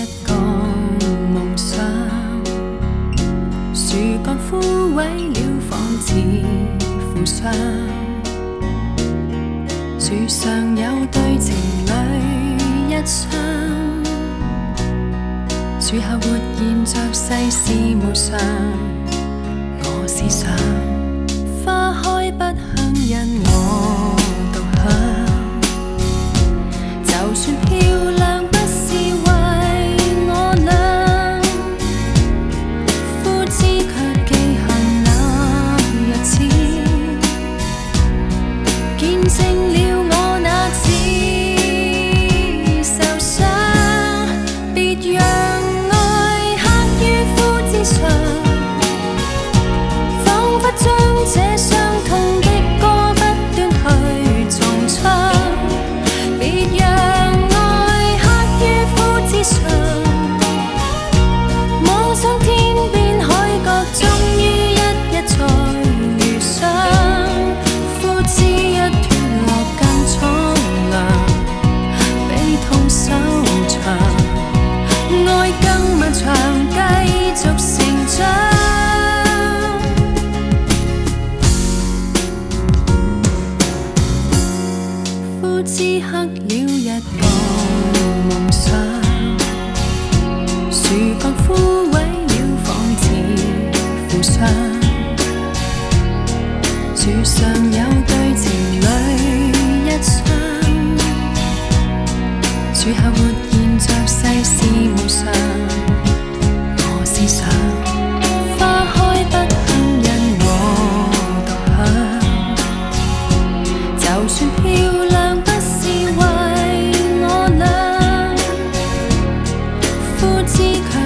個夢想，樹幹枯萎了，仿似負傷。樹上有對情侶一雙，樹下活現着世事無常。我思想，花開不香，因我獨享。就算漂亮，不是為我倆，枯枝卻記恨那日子，見證了我那次受傷。別讓愛刻於枯枝上，彷彿將這傷痛的歌不斷去重唱。別讓愛刻於枯枝上，妄想天邊海角終於一日再遇上。枯枝一脫落更蒼涼，悲痛收場，愛更漫長，繼續成長。枯枝刻了一個夢想，樹幹枯萎了，仿似負傷。樹上有對情侶一雙，樹下活現着世事無常。我思想，花開不香，因我獨享。就算漂亮，不是為我倆，枯枝卻